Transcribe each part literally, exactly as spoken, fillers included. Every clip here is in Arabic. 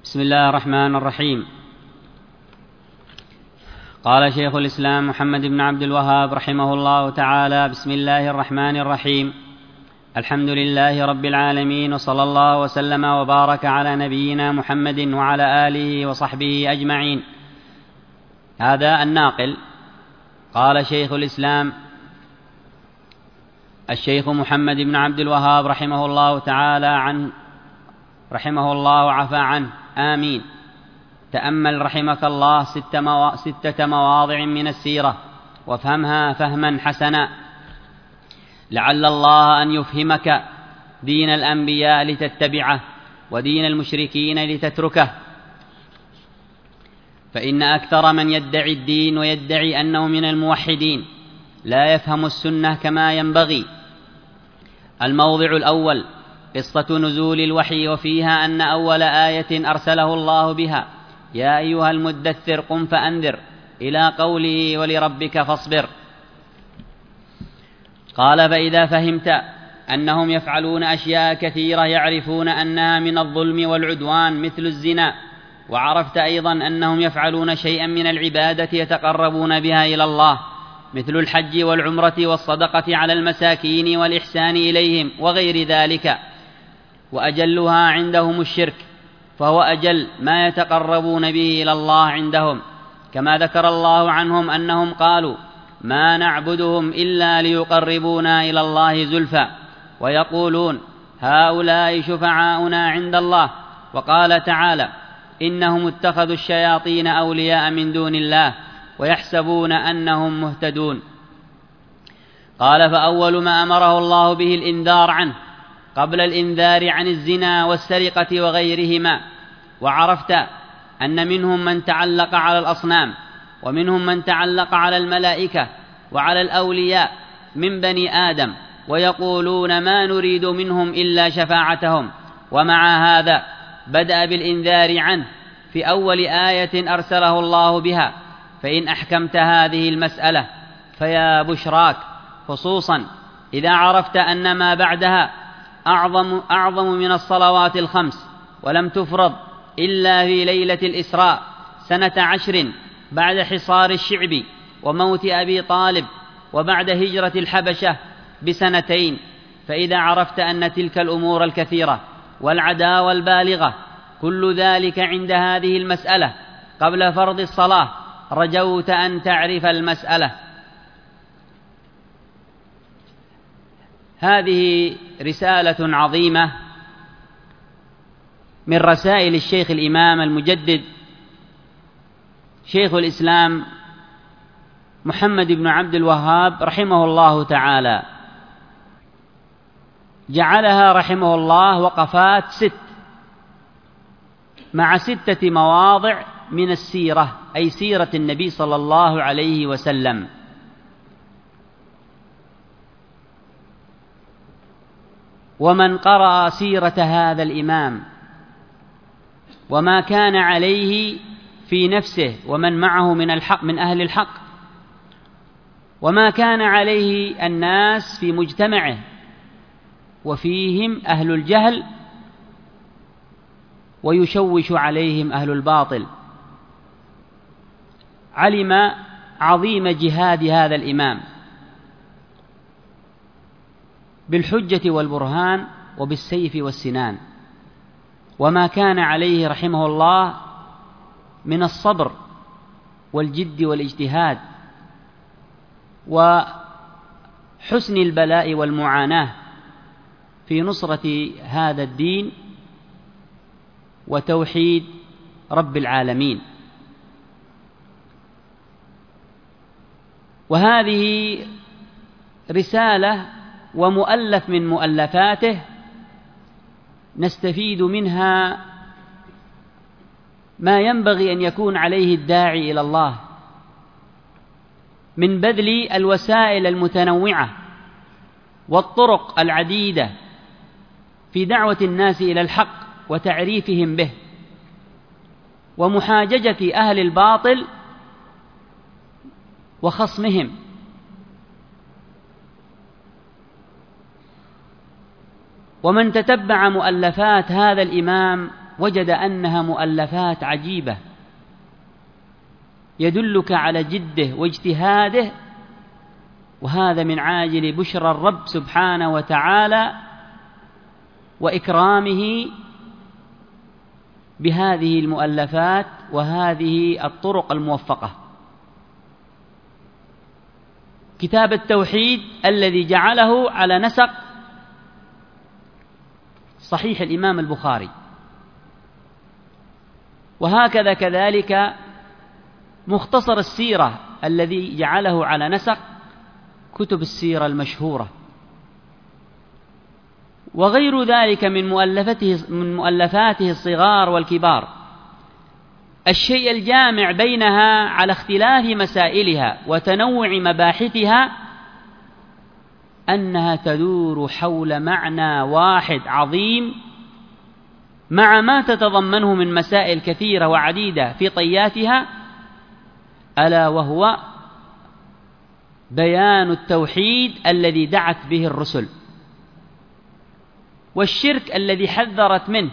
بسم الله الرحمن الرحيم. قال شيخ الإسلام محمد بن عبد الوهاب رحمه الله تعالى: بسم الله الرحمن الرحيم. الحمد لله رب العالمين، وصلى الله وسلم وبارك على نبينا محمد وعلى آله وصحبه أجمعين. هذا الناقل. قال شيخ الإسلام الشيخ محمد بن عبد الوهاب رحمه الله تعالى عن رحمه الله وعفى عنه، آمين. تأمل رحمك الله ست موا... ستة مواضع من السيرة وافهمها فهما حسنا، لعل الله أن يفهمك دين الأنبياء لتتبعه ودين المشركين لتتركه. فإن أكثر من يدعي الدين ويدعي أنه من الموحدين لا يفهم السنة كما ينبغي. الموضع الأول قصة نزول الوحي، وفيها أن أول آية أرسله الله بها: يا أيها المدثر قم فأنذر، إلى قوله ولربك فاصبر. قال: فإذا فهمت أنهم يفعلون أشياء كثيرة يعرفون أنها من الظلم والعدوان مثل الزنا، وعرفت أيضا أنهم يفعلون شيئا من العبادة يتقربون بها إلى الله مثل الحج والعمرة والصدقة على المساكين والإحسان إليهم وغير ذلك، وأجلها عندهم الشرك، فهو أجل ما يتقربون به إلى الله عندهم، كما ذكر الله عنهم أنهم قالوا: ما نعبدهم إلا ليقربونا إلى الله زلفى، ويقولون: هؤلاء شفعاؤنا عند الله. وقال تعالى: إنهم اتخذوا الشياطين أولياء من دون الله ويحسبون أنهم مهتدون. قال: فأول ما أمره الله به الإنذار عنه قبل الإنذار عن الزنا والسرقة وغيرهما. وعرفت أن منهم من تعلق على الأصنام، ومنهم من تعلق على الملائكة وعلى الأولياء من بني آدم، ويقولون ما نريد منهم إلا شفاعتهم. ومع هذا بدأ بالإنذار عنه في أول آية أرسله الله بها. فإن أحكمت هذه المسألة فيا بشراك، خصوصا إذا عرفت أن ما بعدها أعظم, أعظم من الصلوات الخمس، ولم تفرض إلا في ليلة الإسراء سنة عشر بعد حصار الشعب وموت أبي طالب، وبعد هجرة الحبشة بسنتين. فإذا عرفت أن تلك الأمور الكثيرة والعداوة البالغة كل ذلك عند هذه المسألة قبل فرض الصلاة، رجوت أن تعرف المسألة. هذه رسالة عظيمة من رسائل الشيخ الإمام المجدد شيخ الإسلام محمد بن عبد الوهاب رحمه الله تعالى. جعلها رحمه الله وقفات ست مع ستة مواضع من السيرة، أي سيرة النبي صلى الله عليه وسلم. ومن قرأ سيرة هذا الإمام وما كان عليه في نفسه ومن معه من الحق من أهل الحق، وما كان عليه الناس في مجتمعه وفيهم أهل الجهل ويشوش عليهم أهل الباطل، علم عظيم جهاد هذا الإمام بالحجة والبرهان وبالسيف والسنان، وما كان عليه رحمه الله من الصبر والجد والاجتهاد وحسن البلاء والمعاناة في نصرة هذا الدين وتوحيد رب العالمين. وهذه رسالة ومؤلف من مؤلفاته نستفيد منها ما ينبغي أن يكون عليه الداعي إلى الله من بذل الوسائل المتنوعة والطرق العديدة في دعوة الناس إلى الحق وتعريفهم به، ومحاججة أهل الباطل وخصمهم. ومن تتبع مؤلفات هذا الإمام وجد أنها مؤلفات عجيبة يدلك على جده واجتهاده، وهذا من عاجل بشرى الرب سبحانه وتعالى وإكرامه بهذه المؤلفات وهذه الطرق الموفقة. كتاب التوحيد الذي جعله على نسق صحيح الإمام البخاري، وهكذا كذلك مختصر السيرة الذي جعله على نسق كتب السيرة المشهورة، وغير ذلك من مؤلفاته من مؤلفاته الصغار والكبار. الشيء الجامع بينها على اختلاف مسائلها وتنوع مباحثها أنها تدور حول معنى واحد عظيم، مع ما تتضمنه من مسائل كثيرة وعديدة في طياتها، ألا وهو بيان التوحيد الذي دعت به الرسل، والشرك الذي حذرت منه،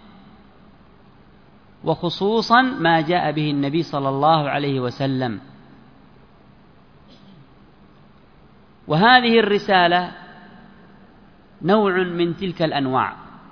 وخصوصا ما جاء به النبي صلى الله عليه وسلم. وهذه الرسالة نوع من تلك الأنواع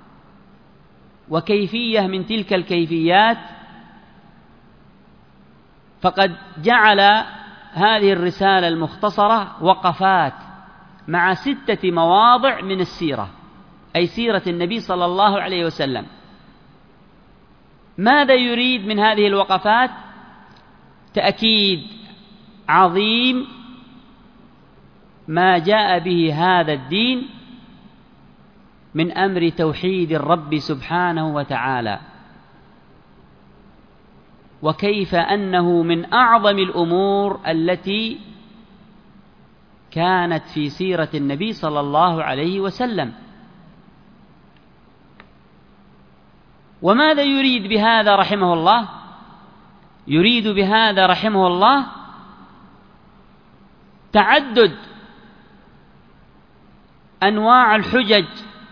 وكيفية من تلك الكيفيات، فقد جعل هذه الرسالة المختصرة وقفات مع ستة مواضع من السيرة، أي سيرة النبي صلى الله عليه وسلم. ماذا يريد من هذه الوقفات؟ تأكيد عظيم ما جاء به هذا الدين من أمر توحيد الرب سبحانه وتعالى، وكيف أنه من أعظم الأمور التي كانت في سيرة النبي صلى الله عليه وسلم. وماذا يريد بهذا رحمه الله؟ يريد بهذا رحمه الله تعدد أنواع الحجج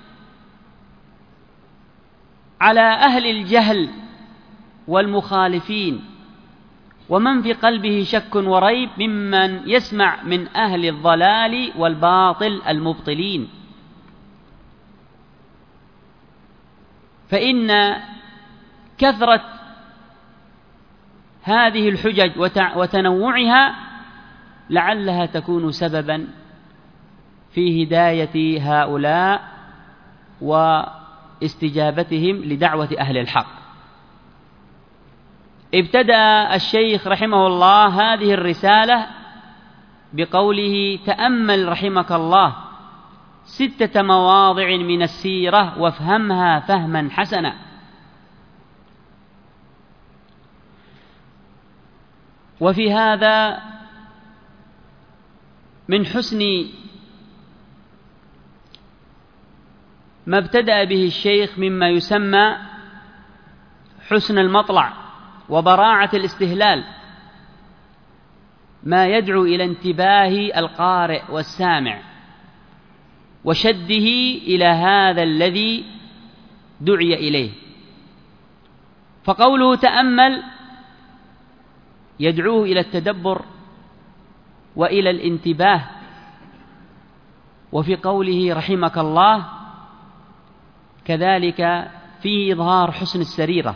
على أهل الجهل والمخالفين ومن في قلبه شك وريب ممن يسمع من أهل الضلال والباطل المبطلين. فإن كثرة هذه الحجج وتنوعها لعلها تكون سببا في هداية هؤلاء واستجابتهم لدعوة أهل الحق. ابتدأ الشيخ رحمه الله هذه الرسالة بقوله: تأمل رحمك الله ستة مواضع من السيرة وافهمها فهما حسنا. وفي هذا من حسن ما ابتدأ به الشيخ مما يسمى حسن المطلع وبراعة الاستهلال، ما يدعو إلى انتباه القارئ والسامع وشده إلى هذا الذي دعي إليه. فقوله تأمل يدعوه إلى التدبر وإلى الانتباه. وفي قوله رحمك الله كذلك فيه إظهار حسن السريرة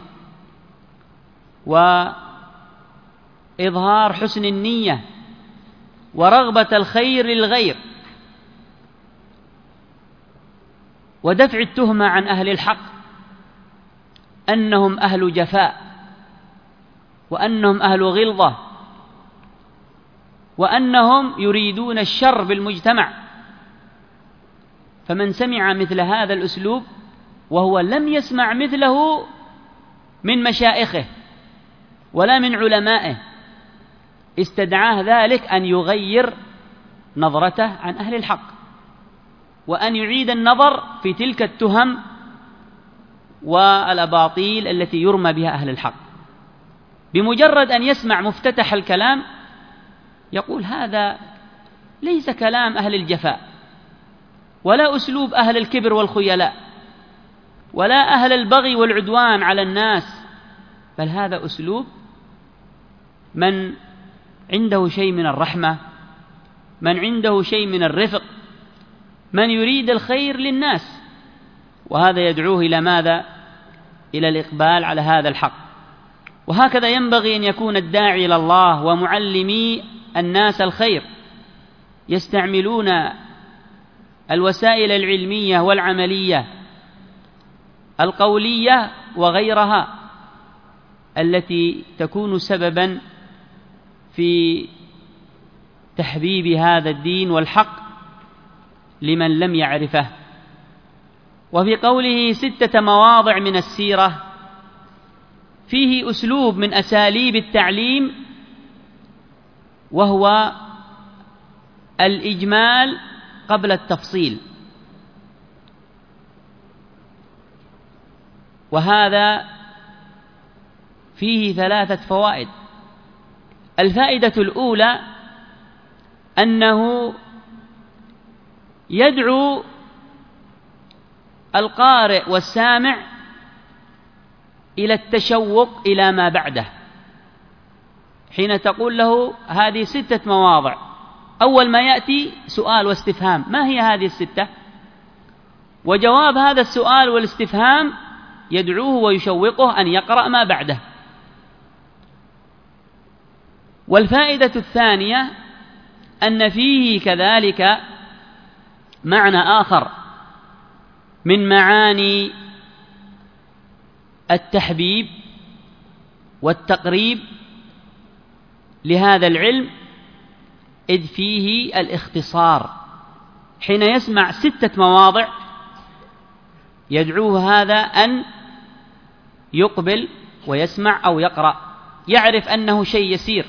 وإظهار حسن النية ورغبة الخير للغير ودفع التهمة عن أهل الحق أنهم أهل جفاء وأنهم أهل غلظة وأنهم يريدون الشر بالمجتمع. فمن سمع مثل هذا الأسلوب وهو لم يسمع مثله من مشائخه ولا من علمائه استدعاه ذلك أن يغير نظرته عن أهل الحق وأن يعيد النظر في تلك التهم والأباطيل التي يرمى بها أهل الحق. بمجرد أن يسمع مفتتح الكلام يقول هذا ليس كلام أهل الجفاء ولا أسلوب أهل الكبر والخيلاء، ولا أهل البغي والعدوان على الناس، بل هذا أسلوب من عنده شيء من الرحمة، من عنده شيء من الرفق، من يريد الخير للناس، وهذا يدعوه إلى ماذا؟ إلى الإقبال على هذا الحق. وهكذا ينبغي أن يكون الداعي إلى الله ومعلمي الناس الخير، يستعملون الوسائل العلمية والعملية القولية وغيرها التي تكون سببا في تحبيب هذا الدين والحق لمن لم يعرفه. وفي قوله ستة مواضع من السيرة فيه أسلوب من أساليب التعليم، وهو الإجمال قبل التفصيل، وهذا فيه ثلاثة فوائد. الفائدة الأولى أنه يدعو القارئ والسامع إلى التشوق إلى ما بعده، حين تقول له هذه ستة مواضع، أول ما يأتي سؤال واستفهام: ما هي هذه الستة؟ وجواب هذا السؤال والاستفهام يدعوه ويشوقه أن يقرأ ما بعده. والفائدة الثانية أن فيه كذلك معنى آخر من معاني التحبيب والتقريب لهذا العلم، إذ فيه الاختصار. حين يسمع ستة مواضع يدعوه هذا أن يقبل ويسمع أو يقرأ، يعرف أنه شيء يسير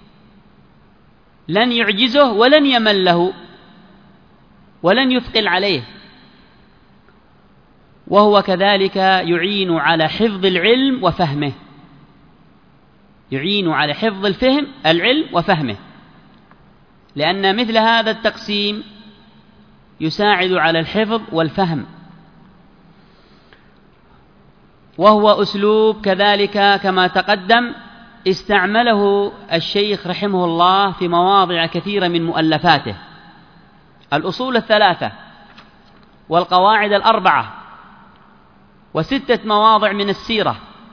لن يعجزه ولن يمل له ولن يثقل عليه، وهو كذلك يعين على حفظ العلم وفهمه، يعين على حفظ الفهم العلم وفهمه، لأن مثل هذا التقسيم يساعد على الحفظ والفهم. وهو أسلوب كذلك كما تقدم استعمله الشيخ رحمه الله في مواضع كثيرة من مؤلفاته: الأصول الثلاثة، والقواعد الأربعة، وستة مواضع من السيرة،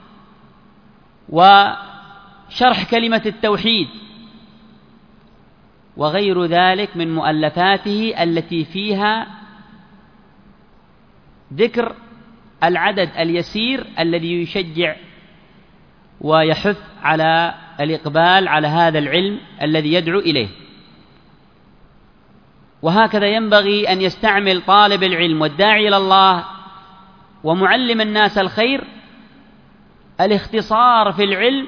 وشرح كلمة التوحيد، وغير ذلك من مؤلفاته التي فيها ذكر العدد اليسير الذي يشجع ويحث على الإقبال على هذا العلم الذي يدعو إليه. وهكذا ينبغي أن يستعمل طالب العلم والداعي إلى الله ومعلم الناس الخير الاختصار في العلم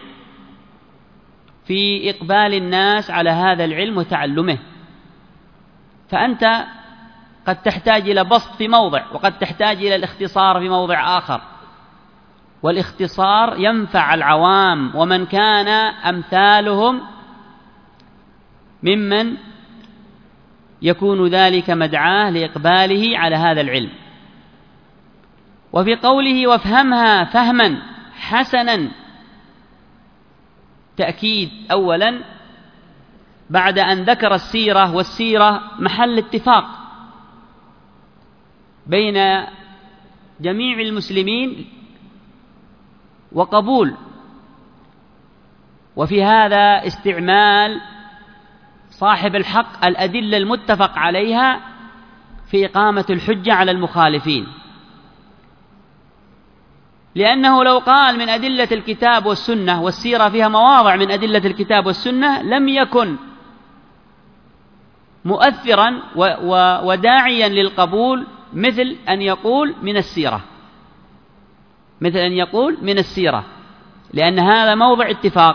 في إقبال الناس على هذا العلم وتعلمه. فأنت قد تحتاج إلى بسط في موضع، وقد تحتاج إلى الاختصار في موضع آخر، والاختصار ينفع العوام ومن كان أمثالهم ممن يكون ذلك مدعاه لإقباله على هذا العلم. وفي قوله وافهمها فهما حسنا، تأكيد أولا بعد أن ذكر السيرة، والسيرة محل اتفاق بين جميع المسلمين وقبول، وفي هذا استعمال صاحب الحق الأدلة المتفق عليها في إقامة الحجة على المخالفين، لأنه لو قال من أدلة الكتاب والسنة، والسيرة فيها مواضع من أدلة الكتاب والسنة، لم يكن مؤثرا وداعيا للقبول مثل أن يقول من السيرة، مثل أن يقول من السيرة، لأن هذا موضع اتفاق.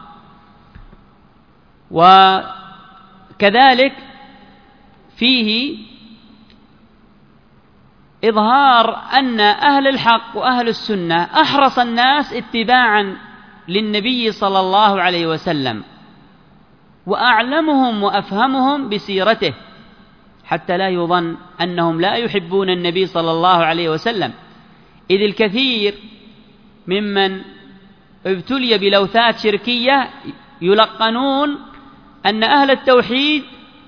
وكذلك فيه إظهار أن أهل الحق وأهل السنة أحرص الناس اتباعا للنبي صلى الله عليه وسلم، وأعلمهم وأفهمهم بسيرته، حتى لا يظن أنهم لا يحبون النبي صلى الله عليه وسلم، إذ الكثير ممن ابتلي بلوثات شركية يلقنون أن أهل التوحيد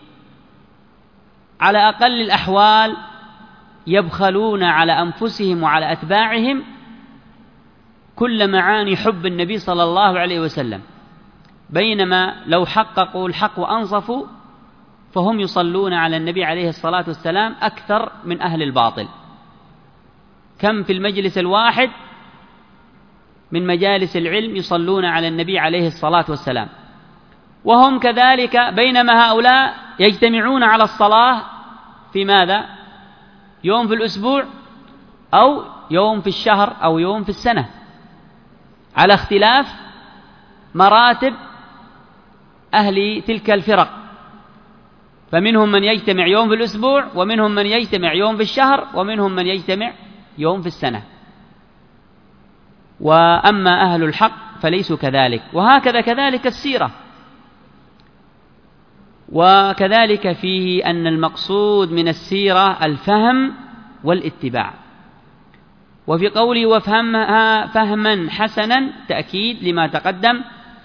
على أقل الأحوال يبخلون على أنفسهم وعلى أتباعهم كل معاني حب النبي صلى الله عليه وسلم، بينما لو حققوا الحق وأنصفوا فهم يصلون على النبي عليه الصلاة والسلام أكثر من أهل الباطل. كم في المجلس الواحد من مجالس العلم يصلون على النبي عليه الصلاة والسلام، وهم كذلك، بينما هؤلاء يجتمعون على الصلاة في ماذا؟ يوم في الأسبوع أو يوم في الشهر أو يوم في السنة، على اختلاف مراتب أهل تلك الفرق، فمنهم من يجتمع يوم في الأسبوع، ومنهم من يجتمع يوم في الشهر، ومنهم من يجتمع يوم في السنة. وأما أهل الحق فليسوا كذلك. وهكذا كذلك السيرة، وكذلك فيه أن المقصود من السيرة الفهم والاتباع. وفي قوله وافهمها فهما حسنا تأكيد لما تقدم،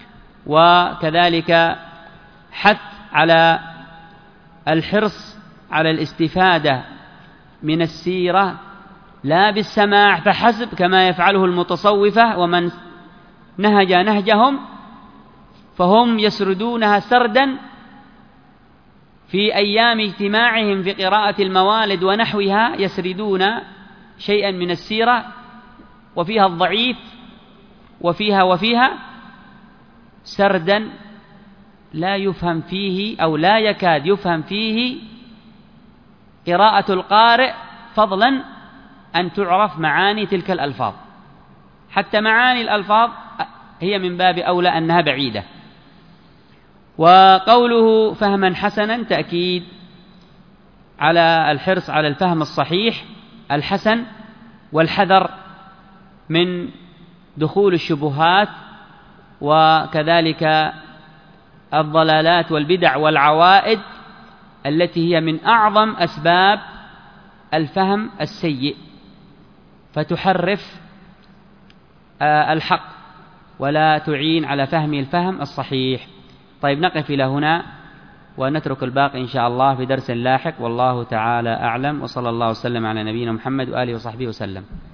وكذلك حث على الحرص على الاستفادة من السيرة لا بالسماع فحسب كما يفعله المتصوفة ومن نهج نهجهم، فهم يسردونها سردا في أيام اجتماعهم في قراءة الموالد ونحوها، يسردون شيئا من السيرة وفيها الضعيف وفيها وفيها سردا لا يفهم فيه أو لا يكاد يفهم فيه قراءة القارئ، فضلا أن تعرف معاني تلك الألفاظ. حتى معاني الألفاظ هي من باب أولى أنها بعيدة. وقوله فهما حسنا تأكيد على الحرص على الفهم الصحيح الحسن، والحذر من دخول الشبهات وكذلك الضلالات والبدع والعوائد التي هي من أعظم أسباب الفهم السيء، فتحرف الحق ولا تعين على فهم الفهم الصحيح. طيب، نقف إلى هنا ونترك الباقي إن شاء الله في درس لاحق، والله تعالى أعلم، وصلى الله وسلم على نبينا محمد وآله وصحبه وسلم.